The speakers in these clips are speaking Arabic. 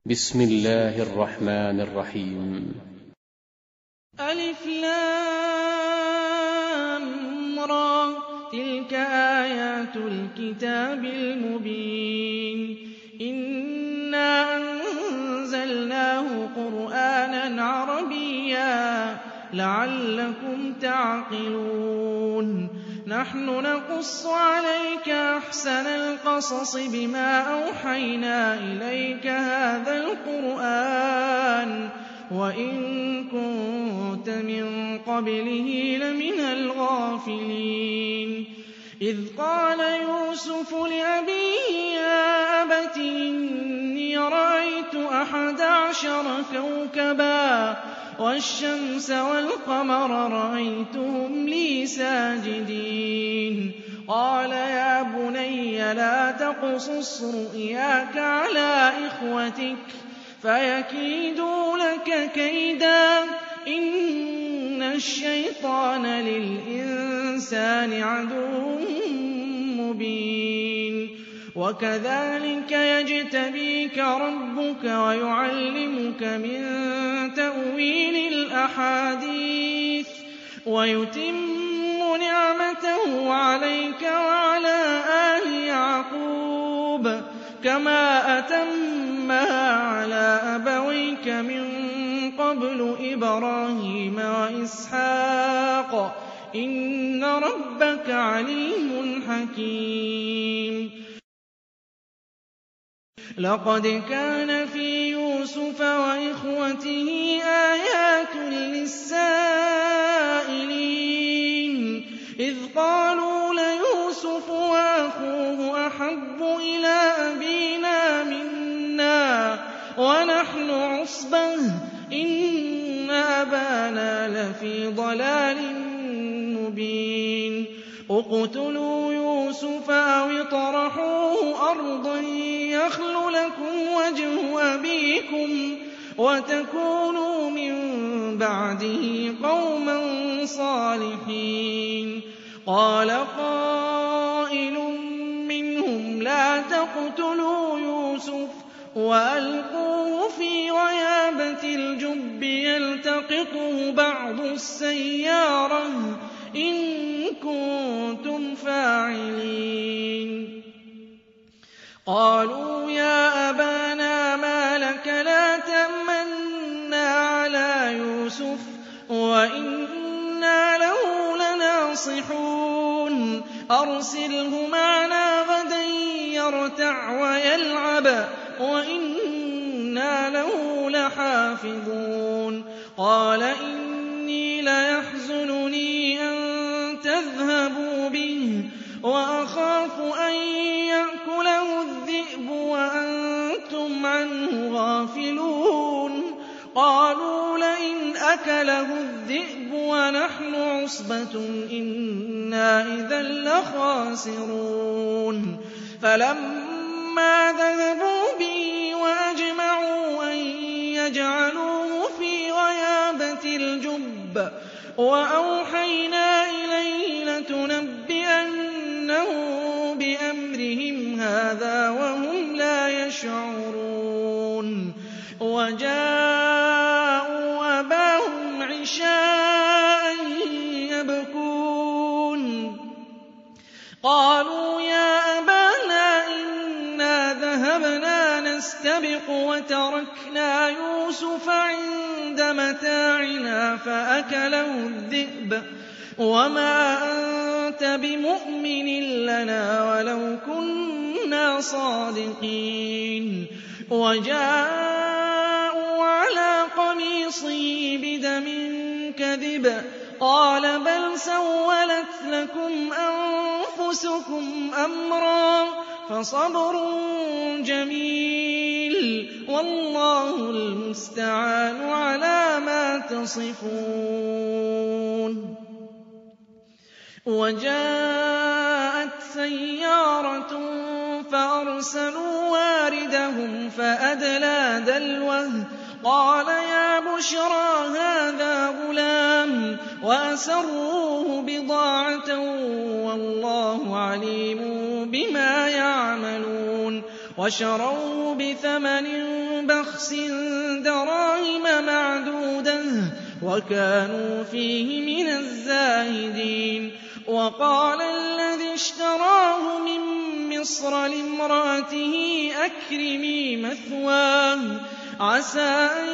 بسم الله الرحمن الرحيم. ألف لام را تلك آيات الكتاب المبين إنا أنزلناه قرآنا عربيا لعلكم تعقلون نحن نقص عليك أحسن القصص بما أوحينا إليك هذا القرآن وإن كنت من قبله لمن الغافلين إذ قال يوسف لأبيه يا أبت إني رأيت 11 كوكبا والشمس والقمر رأيتهم لي ساجدين قال يا بني لا تقصص رؤياك على إخوتك فيكيدوا لك كيدا إن الشيطان للإنسان عدو مبين وكذلك يجتبيك ربك ويعلمك من تأويل الأحاديث ويتم نعمته عليك وعلى آل يعقوب كما أتمها على أبويك من قبل إبراهيم وإسحاق إن ربك عليم حكيم لقد كان في يوسف وإخوته آيات للسائلين إذ قالوا ليوسف وأخوه أحب إلى أبينا منا ونحن عصبة إن أبانا لفي ضلال مبين اقتلوا يوسف أو اطرحوه أرضا يخل لكم وجه أبيكم وتكونوا من بعده قوما صالحين قال قائل منهم لا تقتلوا يوسف وألقوه في غيابة الجب يلتقطه بعض السيارة إن كنتم فاعلين قالوا يا أبانا ما لك لا تأمنا على يوسف وإنا له لناصحون أرسله معنا غدا يرتع ويلعب وإنا له لحافظون قال إني ليحزنني أن تذهبوا به وأخاف أن يأكله الذئب وأنتم عنه غافلون قالوا لئن أكله الذئب ونحن عصبة إنا إذا لخاسرون فلما ذهبوا به وأجمعوا أن يجعلوه في غيابة الجب وأوحينا إليه لتنبئنه بأمرهم هذا وهم لا يشعرون وجاءوا أباهم عشاء يبكون قالوا يا أبانا إنا ذهبنا نستبق وتركنا يوسف عند متاعنا فأكله الذئب وما أنت بمؤمن لنا ولو كنا صادقين وجاءوا على قميصه بدم كذب قال بل سولت لكم أنفسكم أمرا فصبر جميل والله المستعان على ما تصفون وجاءت سيارة فأرسلوا واردهم فأدلى دلوه قال يا بشرى هذا غلام وأسروه بضاعة والله عليم بما يعملون وشروه بثمن بَخْسٍ دَرَاهِمَ مَعْدُودَةً وَكَانُوا فِيهِ مِنَ الزَّاهِدِينَ وَقَالَ الَّذِي اشْتَرَاهُ مِن مِّصْرَ لِامْرَأَتِهِ أَكْرِمِي مَثْوَاهُ عَسَىٰ أَن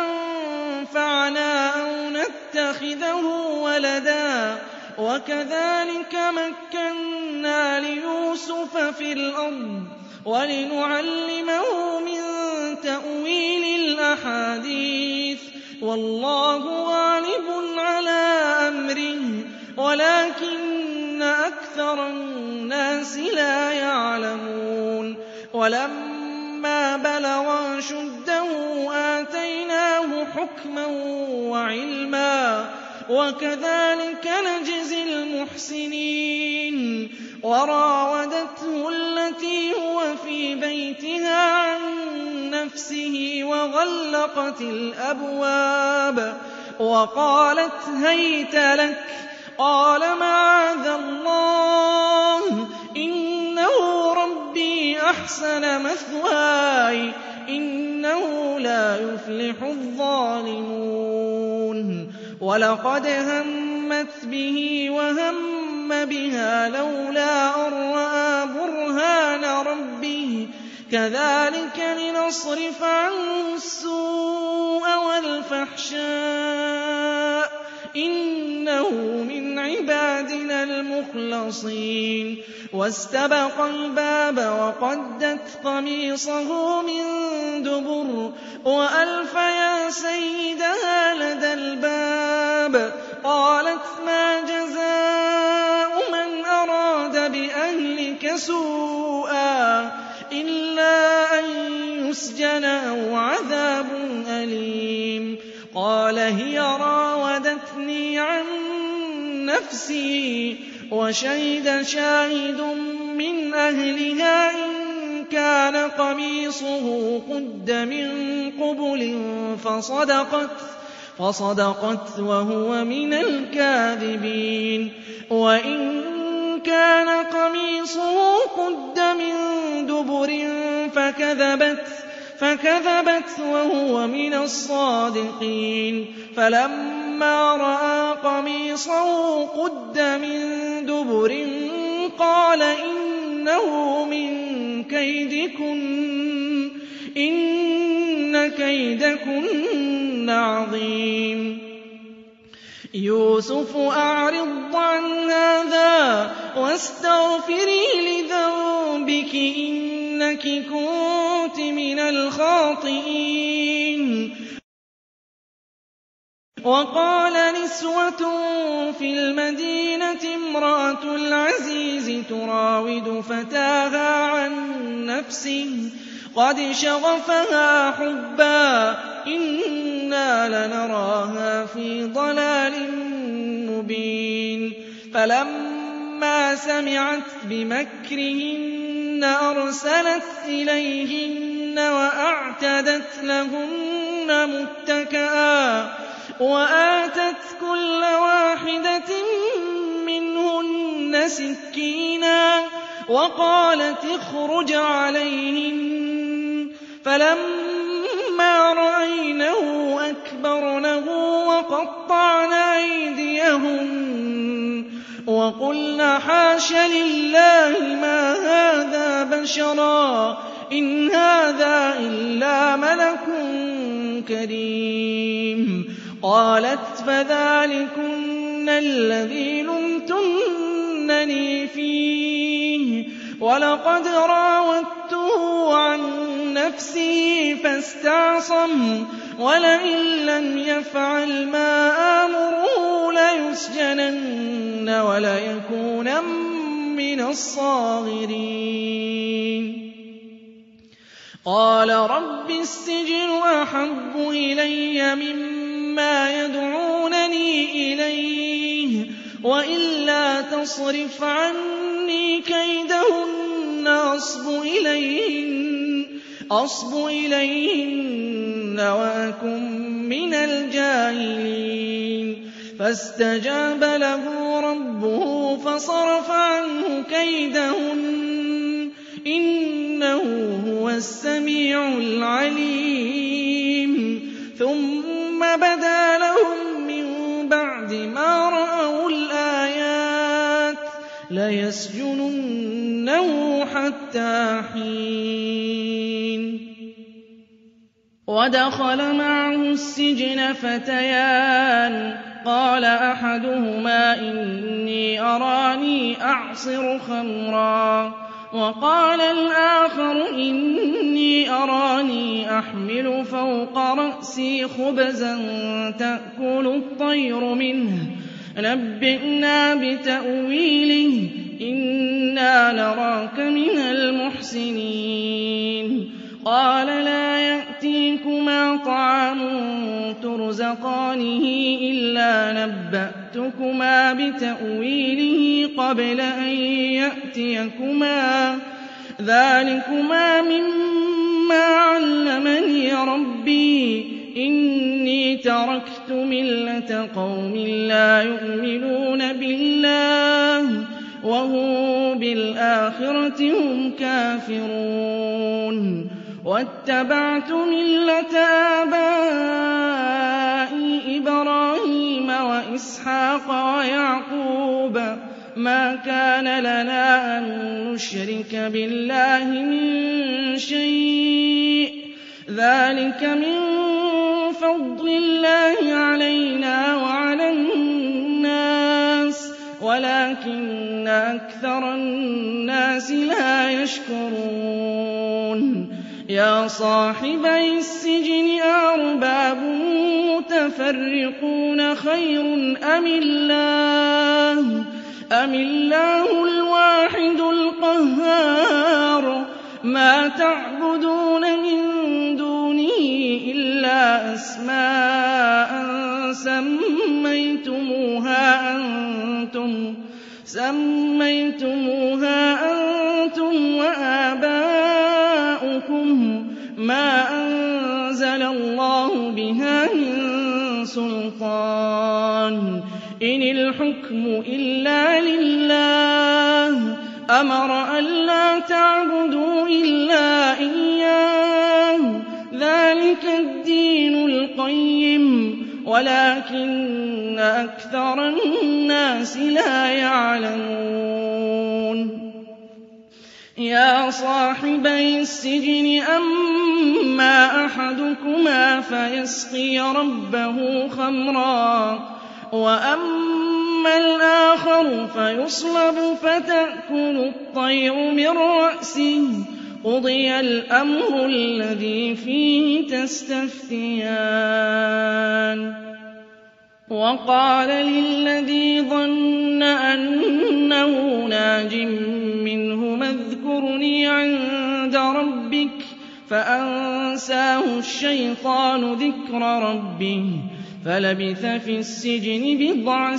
يَنفَعَنَا أَوْ نَتَّخِذَهُ وَلَدًا وَكَذَٰلِكَ مَكَّنَّا لِيُوسُفَ فِي الْأَرْضِ وَلِنُعَلِّمَهُ مِن تَأْوِيلِ الْأَحَادِيثِ وَاللَّهُ غَالِبٌ عَلَىٰ أَمْرِهِ وَلَٰكِنَّ أَكْثَرَ النَّاسِ لَا يَعْلَمُونَ وَلَمَّا بَلَغَ أَشُدَّهُ آتَيْنَاهُ حُكْمًا وَعِلْمًا وَكَذَٰلِكَ نَجْزِي الْمُحْسِنِينَ وَرَاوَدَتْهُ الَّتِي هُوَ فِي بَيْتِهَا عَن نَّفْسِهِ وَغَلَّقَتِ الْأَبْوَابَ وَقَالَتْ هَيْتَ لَكَ قَالَ مَعَاذَ اللَّهِ إِنَّهُ رَبِّي أَحْسَنَ مَثْوَايَ إِنَّهُ لَا يُفْلِحُ الظَّالِمُونَ وَلَقَدْ هَمَّتْ بِهِ وَهَمَّ بِهَا لَوْلَا أَن رَّأَىٰ بُرْهَانَ رَبِّهِ كَذَٰلِكَ لِنَصْرِفَ عَنْهُ السُّوءَ وَالْفَحْشَاءَ إِنَّهُ مِنْ عِبَادِنَا الْمُخْلَصِينَ وَاسْتَبَقَ الْبَابَ وَقَدَّتْ قَمِيصَهُ مِن دُبُرٍ وَأَلْفَ يَا سَيِّدَهَا لَدَى الْبَابِ قَالَتْ مَا جَزَاءُ مَنْ أَرَادَ بِأَهْلِكَ سُوءًا إِلَّا أَن يُسْجَنَ أَوْ عَذَابٌ أَلِيمٌ قَالَ هِيَ رَاوَدَتْنِي عَن نَّفْسِي وَشَهِدَ شَاهِدٌ مِّنْ أَهْلِهَا إِن كَانَ قَمِيصُهُ قُدَّ مِن قُبُلٍ فَصَدَقَتْ وَهُوَ مِنَ الْكَاذِبِينَ وَإِن كَانَ قَمِيصُهُ قُدَّ مِن دُبُرٍ فَكَذَبَتْ وَهُوَ مِنَ الصَّادِقِينَ فَلَمَّا رَأَىٰ قَمِيصَهُ قُدَّ مِن دُبُرٍ قَالَ إِنَّهُ مِن كَيْدِكُنَّ إِنَّ كَيْدَكُنَّ عَظِيمٌ يُوسُفُ أَعْرِضْ عَنْ هَٰذَا وَاسْتَغْفِرِي لِذَنبِكِ إِنَّكِ كُنتِ مِنَ الْخَاطِئِينَ وَقَالَ نِسْوَةٌ فِي الْمَدِينَةِ امْرَأَتُ الْعَزِيزِ تُرَاوِدُ فَتَاهَا عَن نَّفْسِهِ قَدْ شَغَفَهَا حُبًّا إِنَّا لَنَرَاهَا فِي ضَلَالٍ مُّبِينٍ فَلَمَّا سَمِعَتْ بِمَكْرِهِنَّ أَرْسَلَتْ إِلَيْهِنَّ وَأَعْتَدَتْ لَهُنَّ مُتَّكَأً وَآتَتْ كُلَّ وَاحِدَةٍ مِّنْهُنَّ سِكِّينًا وَقَالَتِ اخْرُجْ عَلَيْهِنَّ فَلَمَّا رَأَيْنَهُ أَكْبَرْنَهُ وَقَطَّعْنَ أَيْدِيَهُنَّ وَقُلْنَ حَاشَ لِلَّهِ مَا هَٰذَا بَشَرًا إِنْ هَٰذَا إِلَّا مَلَكٌ كَرِيمٌ قَالَتْ فَذَٰلِكُنَّ الَّذِي لُمْتُنَّنِي فِيهِ وَلَقَدْ رَاوَدتُّهُ عَن نَّفْسِهِ فَاسْتَعْصَمَ وَلَئِن لَّمْ يَفْعَلْ مَا آمُرُهُ لَيُسْجَنَنَّ وَلَيَكُونًا مِّنَ الصَّاغِرِينَ قَالَ رَبِّ السِّجْنُ أَحَبُّ إِلَيَّ مِمَّا يَدْعُونَنِي إِلَيْهِ وَإِلَّا تَصْرِفْ عَنِّي كَيْدَهُنَّ أَصْبُ إِلَيْهِنَّ وَأَكُن مِّنَ الْجَاهِلِينَ فَاسْتَجَابَ لَهُ رَبُّهُ فَصَرَفَ عَنْهُ كَيْدَهُنَّ إِنَّهُ هُوَ السَّمِيعُ الْعَلِيمُ بَدَا لَهُم مِّن بَعْدِ مَا رَأَوُا الْآيَاتِ لَيَسْجُنُنَّهُ حَتَّىٰ حِينٍ وَدَخَلَ مَعَهُ السِّجْنَ فَتَيَانِ قَالَ أَحَدُهُمَا إِنِّي أَرَانِي أَعْصِرُ خَمْرًا وَقَالَ الْآخَرُ إِنِّي أَرَانِي أَحْمِلُ فَوْقَ رَأْسِي خُبْزًا تَأْكُلُ الطَّيْرُ مِنْهُ نَبِّئْنَا بِتَأْوِيلِهِ إِنَّا نَرَاكَ مِنَ الْمُحْسِنِينَ قَالَ لَا يَأْتِيكُمَا طَعَامٌ تُرْزَقَانِهِ إِلَّا نَبَّأْتُكُمَا بِتَأْوِيلِهِ قَبْلَ أَن يَأْتِيَكُمَا ۚ ذَٰلِكُمَا مِمَّا عَلَّمَنِي رَبِّي ۚ إِنِّي تَرَكْتُ مِلَّةَ قَوْمٍ لَّا يُؤْمِنُونَ بِاللَّهِ وَهُم بِالْآخِرَةِ هُمْ كَافِرُونَ وَاتَّبَعْتُ مِلَّةَ آبَائِي إِبْرَاهِيمَ وَإِسْحَاقَ وَيَعْقُوبَ ۚ مَا كَانَ لَنَا أَن نُّشْرِكَ بِاللَّهِ مِن شَيْءٍ ۚ ذَٰلِكَ مِن فَضْلِ اللَّهِ عَلَيْنَا وَعَلَى النَّاسِ وَلَٰكِنَّ أَكْثَرَ النَّاسِ لَا يَشْكُرُونَ يَا صَاحِبَيِ السِّجْنِ أَأَرْبَابٌ مُّتَفَرِّقُونَ خَيْرٌ أَمِ اللَّهُ الْوَاحِدُ الْقَهَّارُ مَا تَعْبُدُونَ مِن دُونِهِ إِلَّا أَسْمَاءً سَمَّيْتُمُوهَا أَنتُمْ وَآبَاؤُكُم مَّا أَنزَلَ اللَّهُ بِهَا مِن سُلْطَانٍ ۚ إِنِ الْحُكْمُ إِلَّا لِلَّهِ أَمَرَ أَلَّا تَعْبُدُوا إِلَّا إِيَّاهُ ۚ ذَٰلِكَ الدِّينُ الْقَيِّمُ وَلَٰكِنَّ أَكْثَرَ النَّاسِ لَا يَعْلَمُونَ يَا صَاحِبَيِ السِّجْنِ أَمَّا أَحَدُكُمَا فَيَسْقِي رَبَّهُ خَمْرًا وَأَمَّا الْآخَرُ فَيُصْلَبُ فَتَأْكُلُ الطَّيْرُ مِن رَّأْسِهِ ۚ قُضِيَ الْأَمْرُ الَّذِي فِيهِ تَسْتَفْتِيَانِ وَقَالَ لِلَّذِي ظَنَّ أَنَّهُ نَاجٍ مِّنْهُمَا اذْكُرْنِي عِندَ رَبِّكَ فَأَنسَاهُ الشَّيْطَانُ ذِكْرَ رَبِّهِ فَلَبِثَ فِي السِّجْنِ بِضْعَ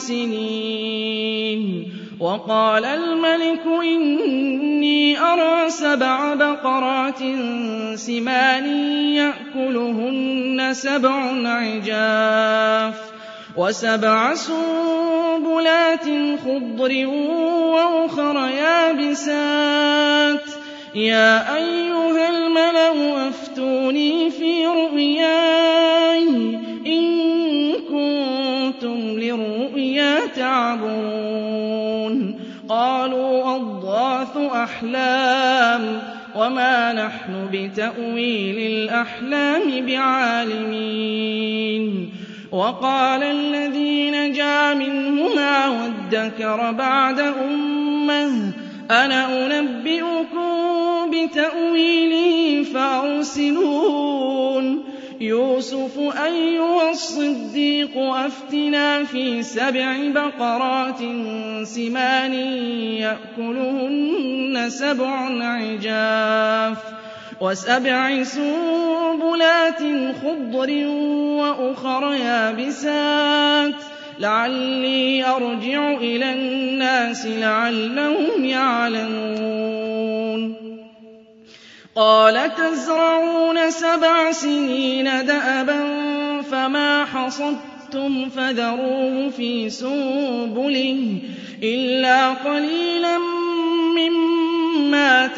سِنِينَ وَقَالَ الملك إِنِّي أَرَىٰ 7 بَقَرَاتٍ سِمَانٍ يَأْكُلُهُنَّ 7 عِجَافٌ و7 سُنبُلَاتٍ خُضْرٍ وَأُخَرَ يَابِسَاتٍ يَا أَيُّهَا الْمَلَأُ أَفْتُونِي فِي رُؤْيَايَ إِن كُنتُمْ لِلرُّؤْيَا تَعْبُرُونَ قَالُوا أَضْغَاثُ أَحْلَامٍ وَمَا نَحْنُ بِتَأْوِيلِ الْأَحْلَامِ بِعَالِمِينَ وَقَالَ الَّذِي نَجَا مِنْهُمَا وَادَّكَرَ بَعْدَ أُمَّةٍ أَنَا أُنَبِّئُكُم بِتَأْوِيلِهِ فَأَرْسِلُونِ يُوسُفُ أَيُّهَا الصِّدِّيقُ أَفْتِنَا فِي 7 بَقَرَاتٍ سِمَانٍ يَأْكُلُهُنَّ 7 عِجَافٌ و7 سُنبُلَاتٍ خُضْرٍ وَأُخَرَ يَابِسَاتٍ لَعَلِّي أَرْجِعُ إِلَى النَّاسِ لَعَلَّهُمْ يَعْلَمُونَ قَالَ تَزْرَعُونَ 7 سِنِينَ دَأَبًا فَمَا حَصَدتُّمْ فَذَرُوهُ فِي سُنبُلِهِ إِلَّا قَلِيلًا مِّمَّا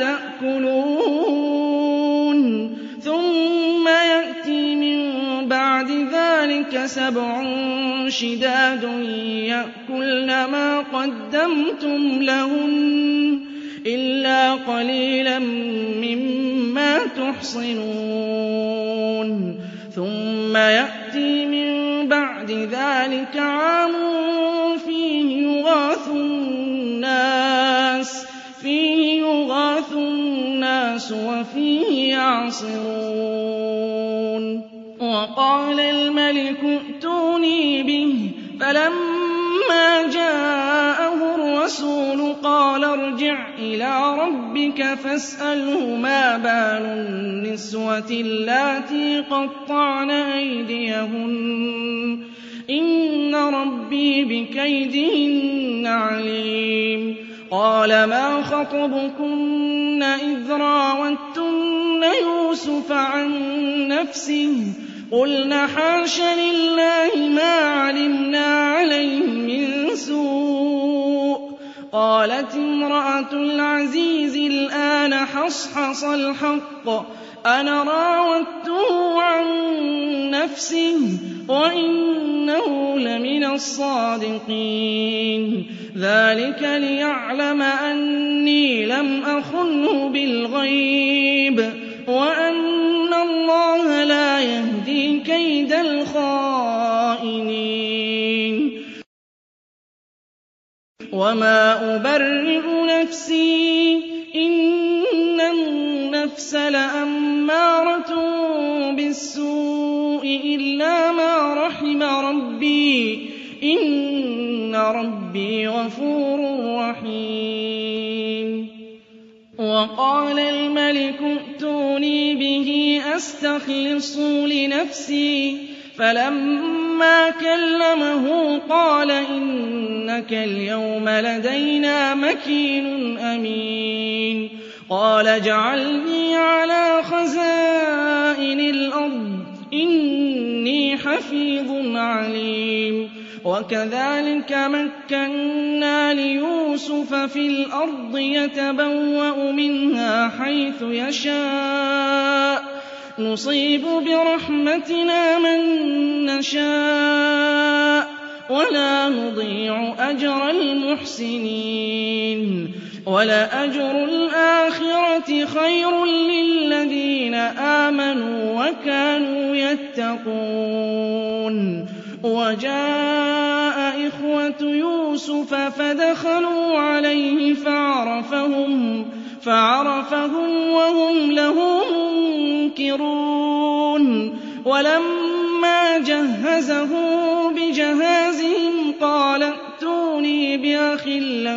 تَأْكُلُونَ ثُمَّ يَأْتِي مِن بَعْدِ ذَٰلِكَ ذلك 7 شداد يأكلن ما قدمتم لهن إلا قليلا مما تحصنون ثم يأتي من بعد ذلك عام فيه يغاث الناس وفيه يعصرون وقال الملك ائتوني به فلما جاءه الرسول قال ارجع إلى ربك فاسأله ما بال النسوة اللاتي قطعن أيديهن إن ربي بكيدهن عليم قال ما خطبكن إذ راوتن يوسف عن نفسه قلن حاش لله ما علمنا عليه من سوء قالت امرأة العزيز الآن حصحص الحق أنا راودته عن نفسه وإنه لمن الصادقين ذلك ليعلم أني لم أخنه بالغيب وأن الله لا يهدي كيد الخائنين وما أبرئ نفسي إن النفس لأمارة بالسوء إلا ما رحم ربي إن ربي غفور رحيم وقال الملك ائتوني به أستخلصه لنفسي فلما كلمه قال إنك اليوم لدينا مكين أمين قال اجعلني على خزائن الأرض إني حفيظ عليم وكذلك مكنا ليوسف في الأرض يتبوأ منها حيث يشاء نصيب برحمتنا من نشاء ولا نضيع أجر المحسنين ولأجر الآخرة خير للذين آمنوا وكانوا يتقون وجاء إخوة يوسف فدخلوا عليه فعرفهم وهم له منكرون ولما جهزه بجهازهم قال ائتوني بأخ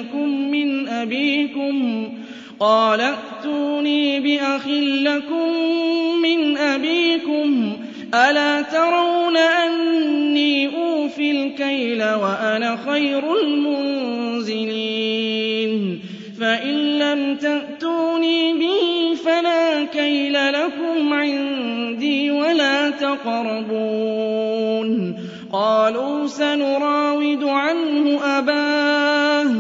لكم من أبيكم ألا ترون أني أوفي الكيل وأنا خير المنزلين فإن لم تأتوني به فلا كيل لكم عندي ولا تقربون قالوا سنراود عنه أباه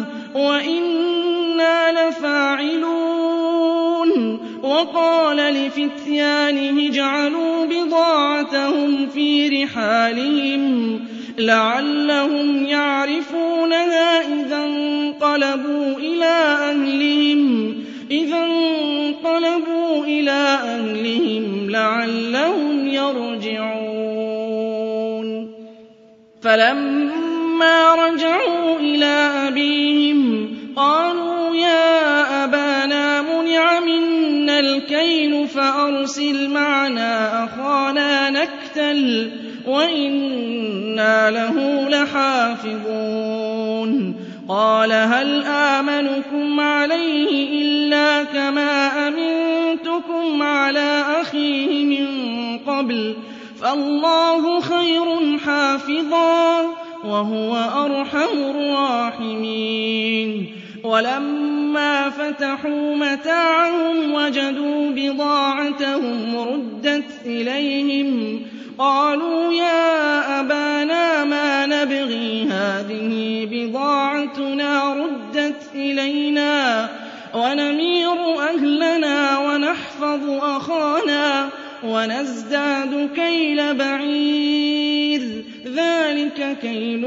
وإنا لفاعلون وقال لفتيانه اجعلوا بضاعتهم في رحالهم لعلهم يعرفونها إذا انقلبوا إلى أهلهم لعلهم يرجعون فلما رجعوا إلى أبيهم قالوا يا أبانا منع منا الكيل فأرسل معنا أخانا نكتل وإنا له لحافظون قال هل آمنكم عليه إلا كما أمنتكم على أخيه من قبل فالله خير حافظا وهو أرحم الراحمين ولما فتحوا متاعهم وجدوا بضاعتهم ردت إليهم قالوا يا أبانا ما نبغي هذه بضاعتنا ردت إلينا ونمير أهلنا ونحفظ أخانا وَنَزْدَادُ كَيْلَ بَعِيرٍ ذَٰلِكَ كَيْلٌ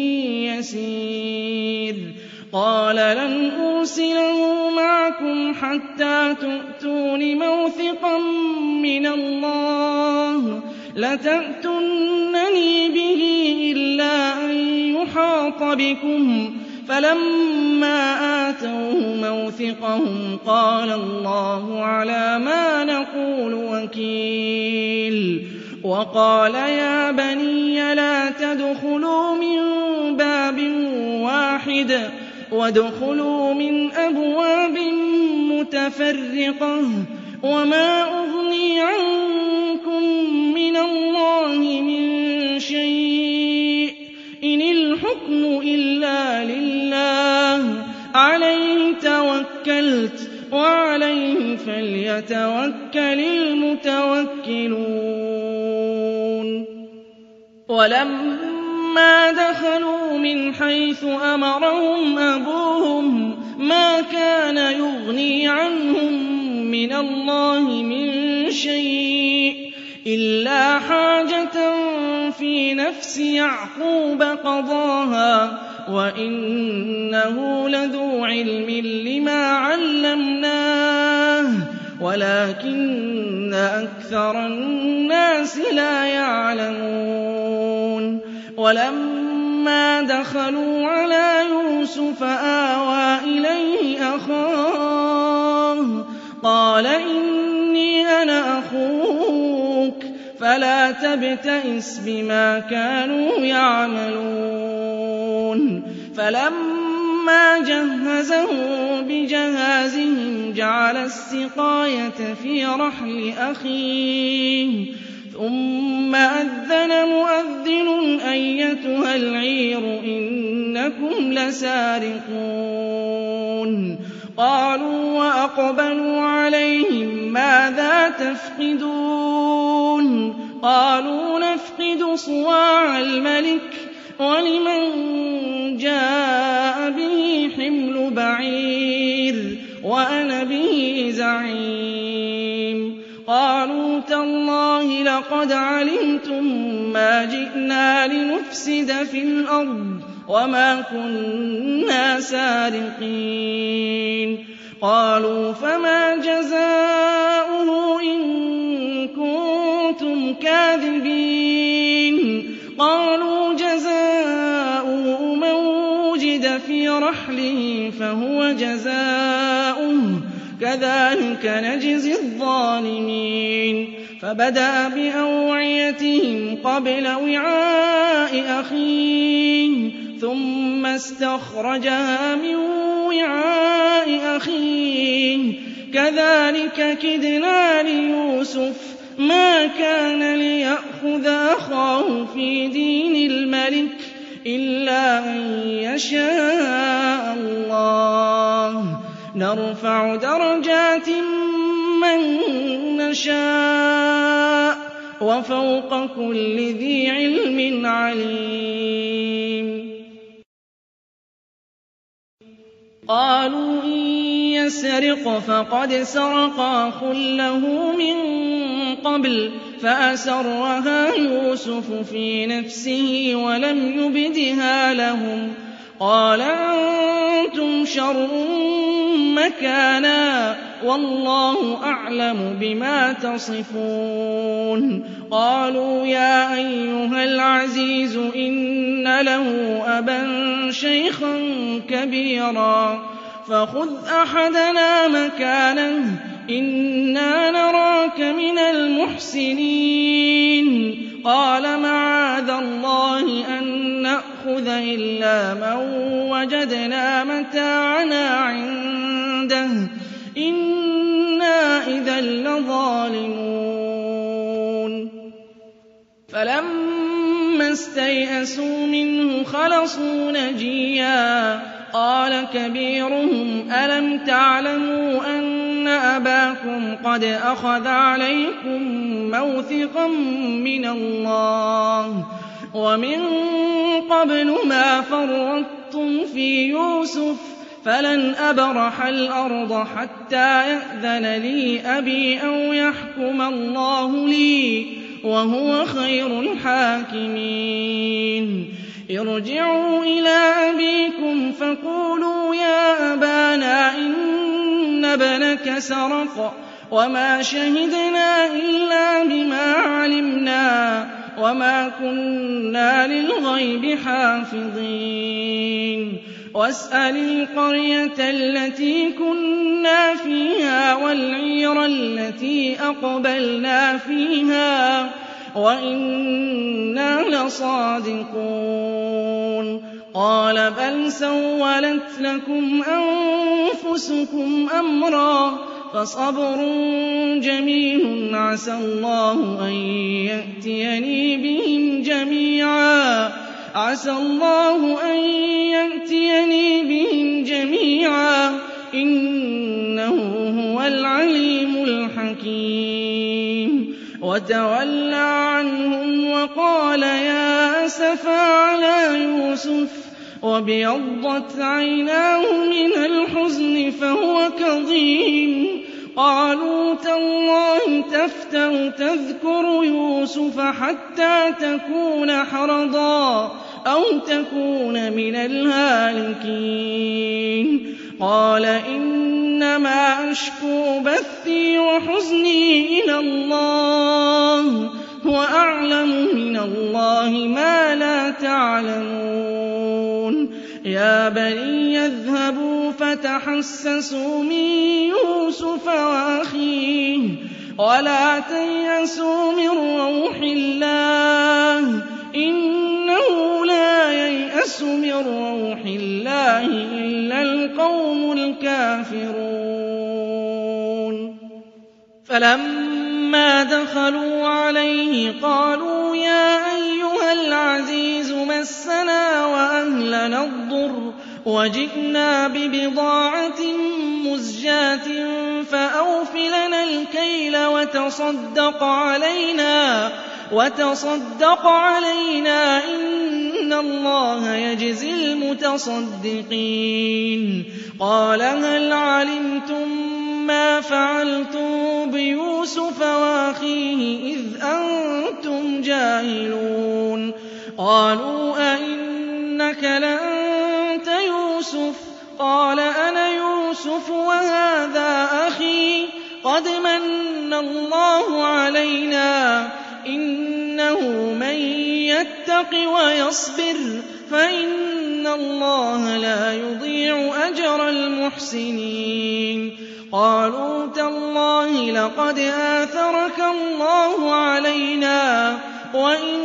يَسِيرٌ قَالَ لَنْ أُرْسِلَهُ مَعَكُمْ حَتَّىٰ تُؤْتُونِ مَوْثِقًا مِّنَ اللَّهِ لَتَأْتُنَّنِي بِهِ إِلَّا أَن يُحَاطَ بِكُمْ ۖ فَلَمَّا آتَوْهُ مَوْثِقَهُمْ قَالَ اللَّهُ عَلَىٰ مَا نَقُولُ وَكِيلٌ وَقَالَ يَا بَنِيَّ لَا تَدْخُلُوا مِن بَابٍ وَاحِدٍ وَادْخُلُوا مِنْ أَبْوَابٍ مُّتَفَرِّقَةٍ وَمَا أُغْنِي عَنكُم مِّنَ اللَّهِ مِن شَيْءٍ إِنِ الْحُكْمُ إِلَّا لِلَّهِ عَلَيْهِ تَوَكَّلْتُ وَعَلَيْهِ فَلْيَتَوَكَّلِ الْمُتَوَكِّلُونَ وَلَمَّا دَخَلُوا مِنْ حَيْثُ أَمَرَهُمْ أَبُوهُم مَّا كَانَ يُغْنِي عَنْهُم مِّنَ اللَّهِ مِن شَيْءٍ إِلَّا حَاجَةً فِي نَفْسِ يَعْقُوبَ قَضَاهَا وَإِنَّهُ لَذُو عِلْمٍ لِّمَا عَلَّمْنَاهُ وَلَٰكِنَّ أَكْثَرَ النَّاسِ لَا يَعْلَمُونَ وَلَمَّا دَخَلُوا عَلَىٰ يُوسُفَ آوَىٰ إِلَيْهِ أَخَاهُ قَالَ إِنِّي أَنَا أَخُوكَ فَلَا تَبْتَئِسْ بِمَا كَانُوا يَعْمَلُونَ فَلَمَّا جَهَّزَهُم بِجَهَازِهِمْ جَعَلَ السِّقَايَةَ فِي رَحْلِ أَخِيهِ ثُمَّ أَذَّنَ مُؤَذِّنٌ أَيَّتُهَا الْعِيرُ إِنَّكُمْ لَسَارِقُونَ قَالُوا وَأَقْبَلُوا عَلَيْهِم مَّاذَا تَفْقِدُونَ قَالُوا نَفْقِدُ صُوَاعَ الْمَلِكِ وَلِمَن جَاءَ بِهِ حِمْلُ بَعِيرٍ وَأَنَا بِهِ زَعِيمٌ قَالُوا تَاللَّهِ لَقَدْ عَلِمْتُم مَّا جِئْنَا لِنُفْسِدَ فِي الْأَرْضِ وَمَا كُنَّا سَارِقِينَ قَالُوا فَمَا جَزَاؤُهُ إِن كُنتُمْ كَاذِبِينَ قَالُوا جَزَاؤُهُ مَن وُجِدَ فِي رَحْلِهِ فَهُوَ جَزَاؤُهُ كَذَٰلِكَ نَجْزِي الظَّالِمِينَ فَبَدَأَ بِأَوْعِيَتِهِمْ قَبْلَ وِعَاءِ أَخِيهِ ثُمَّ اسْتَخْرَجَهَا مِن وِعَاءِ أَخِيهِ كَذَٰلِكَ كِدْنَا لِيُوسُفَ مَا كَانَ لِيَأْخُذَ أَخَاهُ فِي دِينِ الْمَلِكِ إِلَّا أَن يَشَاءَ اللَّهُ نَرْفَعُ دَرَجَاتٍ مَّن نَّشَاءُ وَفَوْقَ كُلِّ ذِي عِلْمٍ عَلِيمٌ قَالُوا إِن يَسْرِقْ فَقَدْ سَرَقَ أَخٌ لَّهُ مِن قَبْلُ فَأَسَرَّهَا يُوسُفُ فِي نَفْسِهِ وَلَمْ يُبْدِهَا لَهُمْ قَالَ أَنتُمْ شَرٌّ مَّكَانًا وَاللَّهُ أَعْلَمُ بِمَا تَصِفُونَ قَالُوا يَا أَيُّهَا الْعَزِيزُ إِنَّ لَهُ أَبًا شَيْخًا كَبِيرًا فَخُذْ أَحَدَنَا مَكَانَهُ إِنَّا نَرَاكَ مِنَ الْمُحْسِنِينَ قَالَ مَعَاذَ اللَّهِ أَن نَّأْخُذَ إِلَّا مَن وَجَدْنَا مَتَاعَنَا عِندَهُ إِنَّا إِذًا لَّظَالِمُونَ فَلَمَّا اسْتَيْأَسُوا مِنْهُ خَلَصُوا نَجِيًّا قَالَ كَبِيرُهُمْ أَلَمْ تَعْلَمُوا أَنَّ أَبَاكُمْ قَدْ أَخَذَ عَلَيْكُم مَّوْثِقًا مِّنَ اللَّهِ وَمِن قَبْلُ مَا فَرَّطتُّمْ فِي يُوسُفَ فلن أبرح الأرض حتى يأذن لي أبي أو يحكم الله لي وهو خير الحاكمين. ارجعوا إلى أبيكم فقولوا يا أبانا إن ابنك سرق وما شهدنا إلا بما علمنا وما كنا للغيب حافظين. واسأل القرية التي كنا فيها والعير التي أقبلنا فيها وإنا لصادقون. قال بل سولت لكم أنفسكم أمرا فصبر جميل عسى الله أن يأتيني بهم جميعا إنه هو العليم الحكيم. وتولى عنهم وقال يا أسفا على يوسف وابيضت عيناه من الحزن فهو كظيم. قالوا تالله تفتأ تذكر يوسف حتى تكون حرضا أو تكون من الهالكين. قال إنما أشكو بثي وحزني إلى الله وأعلم من الله ما لا تعلمون. يا بني اذهبوا فتحسسوا من يوسف وأخيه ولا تيأسوا من روح الله إنه لا ييأس من روح الله إلا القوم الكافرون. فلما دخلوا عليه قالوا يا أيها العزيز مسنا وأهلنا الضر وجئنا ببضاعة مزجاة فأوف لنا الكيل وتصدق علينا إن الله يجزي المتصدقين. قال هل علمتم ما فعلتم بيوسف وأخيه إذ أنتم جاهلون؟ قالوا أئنك لأنت يوسف؟ قال أنا يوسف وهذا أخي قد من الله علينا إنه من يتق ويصبر فإن الله لا يضيع أجر المحسنين. قالوا تالله لقد آثرك الله علينا وإن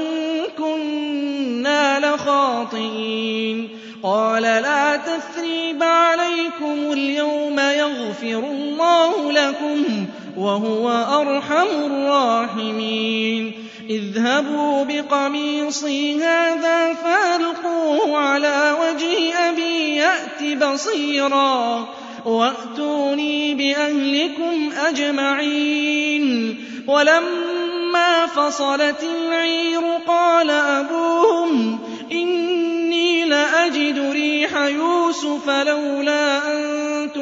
كنا لخاطئين. قال لا تثريب عليكم اليوم يغفر الله لكم وهو أرحم الراحمين. اذهبوا بقميصي هذا فألقوه على وجه أبي يأت بصيرا وأتوني بأهلكم أجمعين. ولما فصلت العير قال أبوهم إني لأجد ريح يوسف لولا أن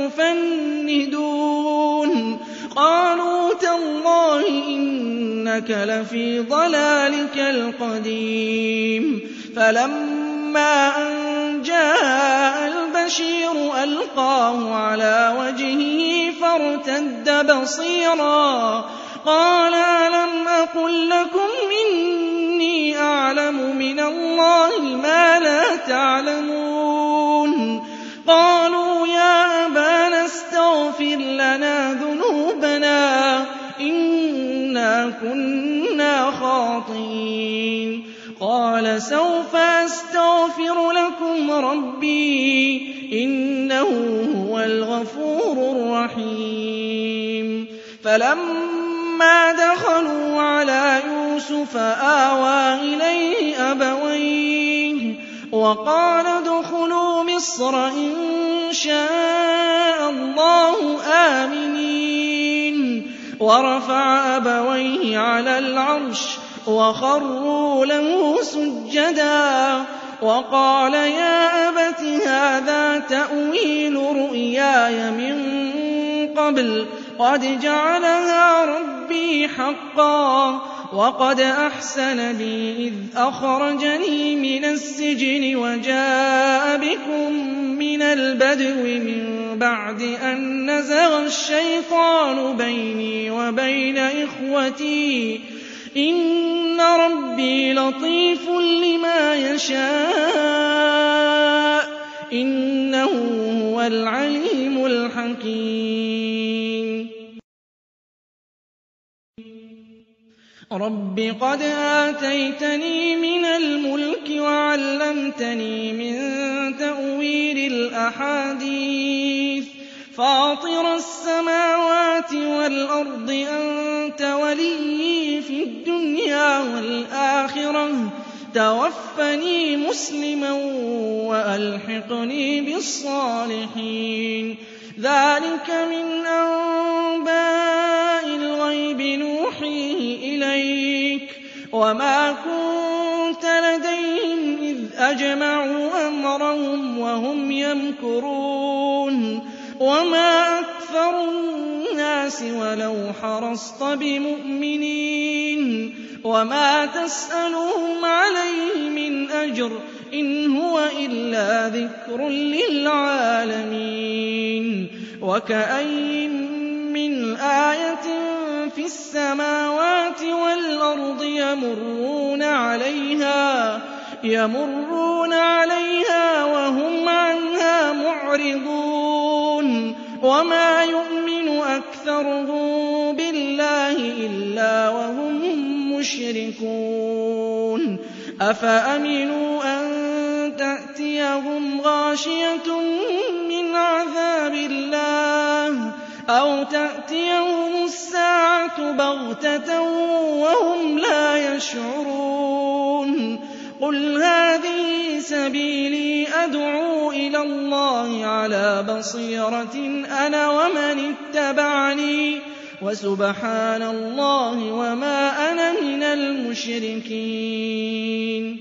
تفندون. قالوا تالله إنك لفي ضلالك القديم. فلما أن جاء البشير ألقاه على وجهه فارتد بصيرا قال ألم أقل لكم إني أعلم من الله ما لا تعلمون؟ قالوا يا أبانا استغفر لنا ذنوبنا إنا كنا خاطئين. قال سوف أستغفر لكم ربي إنه هو الغفور الرحيم. فلما دخلوا على يوسف آوى إليه أبويه وقال ادخلوا مصر إن شاء الله آمنين. ورفع أبويه على العرش وخروا له سجدا وقال يا أبت هذا تأويل رؤياي من قبل قد جعلها ربي حقا وقد أحسن بي إذ أخرجني من السجن وجاء بكم من البدو من بعد أن نزغ الشيطان بيني وبين إخوتي إن ربي لطيف لما يشاء إنه هو العليم الحكيم رب قد آتيتني من الملك وعلمتني من تأويل الأحاديث فاطر السماوات والأرض أنت وليي في الدنيا والآخرة توفني مسلما وألحقني بالصالحين ذلك من أنباء الغيب نوحيه إليك وما كنت لديهم إذ أجمعوا أمرهم وهم يمكرون وما أكثر الناس ولو حرصت بمؤمنين وما تسألهم عليه من أجر إن هو إلا ذكر للعالمين وكأين من آية في السماوات والأرض يمرون عليها وهم عنها معرضون وما يؤمن أكثرهم بالله إلا وهم مشركون أفأمنوا أن تأتيهم غاشية من عذاب الله أو تأتيهم الساعة بغتة وهم لا يشعرون قل هذه سبيلي أدعو إلى الله على بصيرة أنا ومن اتبعني وسبحان الله وما أنا من المشركين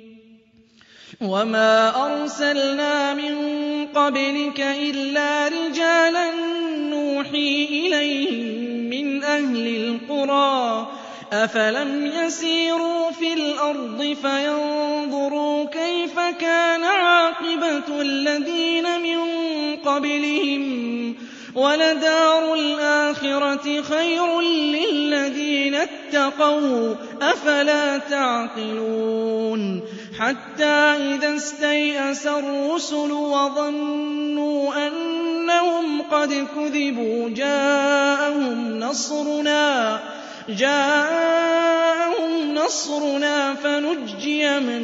وما أرسلنا من قبلك إلا رجالا نوحي إليهم من أهل القرى أفلم يسيروا في الأرض فينظروا كيف كان عاقبة الذين من قبلهم ولدار الآخرة خير للذين اتقوا أفلا تعقلون حتى إذا استيأس الرسل وظنوا أنهم قد كذبوا جاءهم نصرنا فنجي من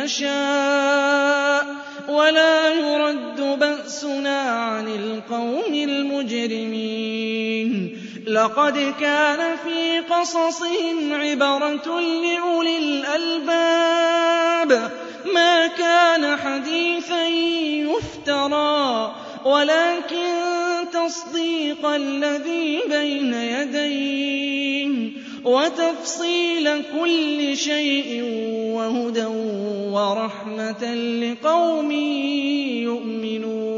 نشاء ولا يرد بأسنا عن القوم المجرمين لقد كان في قصصهم عبرة لأولي الألباب ما كان حديثا يفترى ولكن تصديق الذي بين يديه وتفصيل كل شيء وهدى ورحمة لقوم يؤمنون